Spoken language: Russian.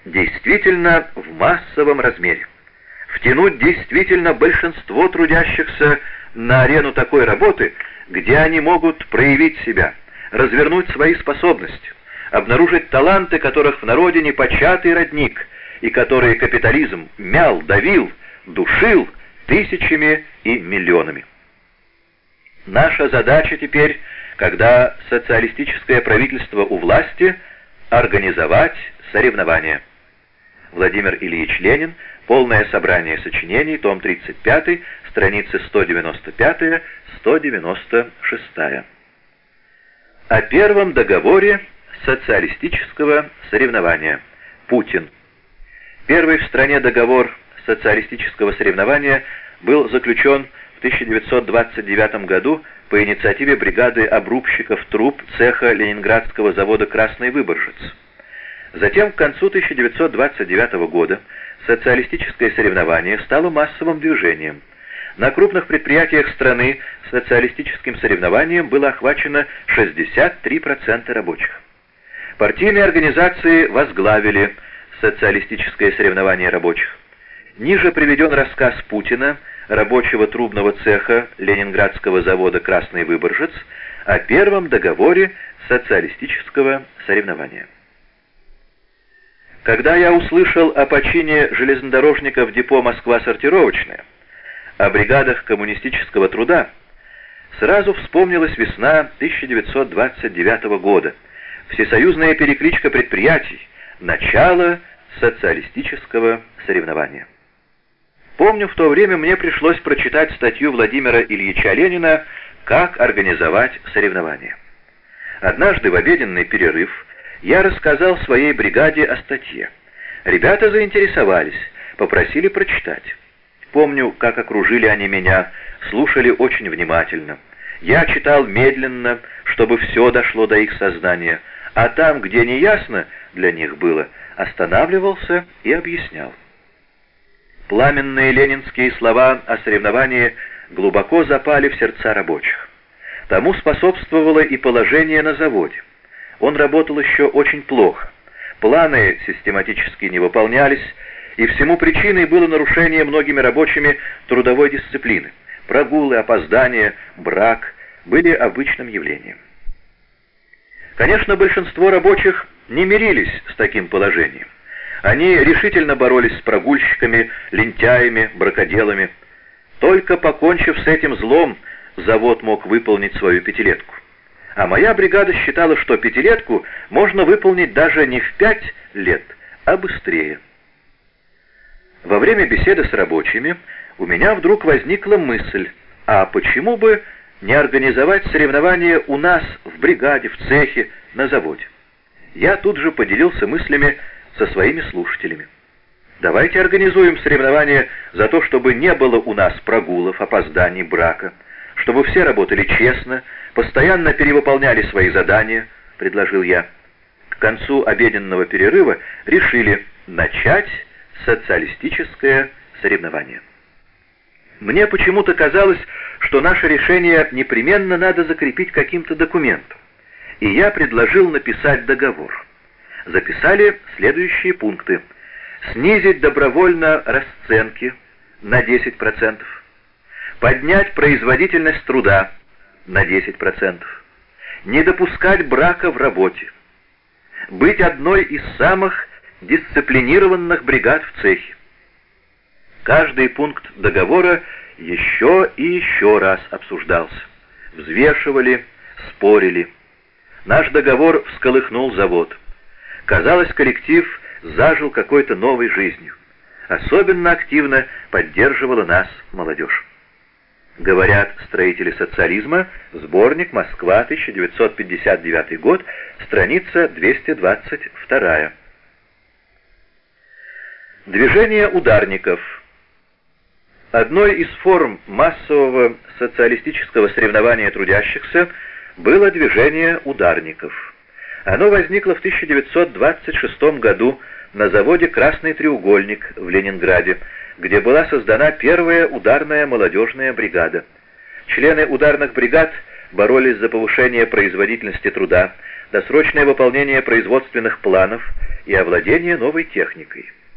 действительно в массовом размере, втянуть действительно большинство трудящихся на арену такой работы, где они могут проявить себя, развернуть свои способности, обнаружить таланты, которых в народе непочатый родник, и которые капитализм мял, давил, душил тысячами и миллионами. Наша задача теперь, когда социалистическое правительство у власти, организовать соревнования. Владимир Ильич Ленин. Полное собрание сочинений. Том 35. Страницы 195-196. О первом договоре социалистического соревнования. Путин. Первый в стране договор социалистического соревнования был заключен в 1929 году по инициативе бригады обрубщиков труб цеха Ленинградского завода «Красный Выборжец». Затем, к концу 1929 года, социалистическое соревнование стало массовым движением. На крупных предприятиях страны социалистическим соревнованием было охвачено 63% рабочих. Партийные организации возглавили социалистическое соревнование рабочих. Ниже приведен рассказ Путина, рабочего трубного цеха Ленинградского завода «Красный Выборжец», о первом договоре социалистического соревнования. Когда я услышал о почине железнодорожников депо «Москва-сортировочная», о бригадах коммунистического труда, сразу вспомнилась весна 1929 года, всесоюзная перекличка предприятий, начало социалистического соревнования. Помню, в то время мне пришлось прочитать статью Владимира Ильича Ленина «Как организовать соревнования». Однажды в обеденный перерыв я рассказал своей бригаде о статье. Ребята заинтересовались, попросили прочитать. Помню, как окружили они меня, слушали очень внимательно. Я читал медленно, чтобы все дошло до их сознания, а там, где неясно для них было, останавливался и объяснял. Пламенные ленинские слова о соревновании глубоко запали в сердца рабочих. Тому способствовало и положение на заводе. Он работал еще очень плохо. Планы систематически не выполнялись, и всему причиной было нарушение многими рабочими трудовой дисциплины. Прогулы, опоздания, брак были обычным явлением. Конечно, большинство рабочих не мирились с таким положением. Они решительно боролись с прогульщиками, лентяями, бракоделами. Только покончив с этим злом, завод мог выполнить свою пятилетку. А моя бригада считала, что пятилетку можно выполнить даже не в 5 лет, а быстрее. Во время беседы с рабочими у меня вдруг возникла мысль, а почему бы не организовать соревнования у нас, в бригаде, в цехе, на заводе? Я тут же поделился мыслями со своими слушателями. Давайте организуем соревнования за то, чтобы не было у нас прогулов, опозданий, брака, чтобы все работали честно, постоянно перевыполняли свои задания, предложил я. К концу обеденного перерыва решили начать социалистическое соревнование. Мне почему-то казалось, что наше решение непременно надо закрепить каким-то документом, и я предложил написать договор. Записали следующие пункты: снизить добровольно расценки на 10%, поднять производительность труда на 10%, не допускать брака в работе, быть одной из самых дисциплинированных бригад в цехе. Каждый пункт договора еще и еще раз обсуждался. Взвешивали, спорили. Наш договор всколыхнул завод. Казалось, коллектив зажил какой-то новой жизнью. Особенно активно поддерживала нас молодежь. Говорят строители социализма, сборник «Москва», 1959 год, страница 222. Движение ударников. Одной из форм массового социалистического соревнования трудящихся было движение ударников. Оно возникло в 1926 году на заводе «Красный треугольник» в Ленинграде, где была создана первая ударная молодежная бригада. Члены ударных бригад боролись за повышение производительности труда, досрочное выполнение производственных планов и овладение новой техникой.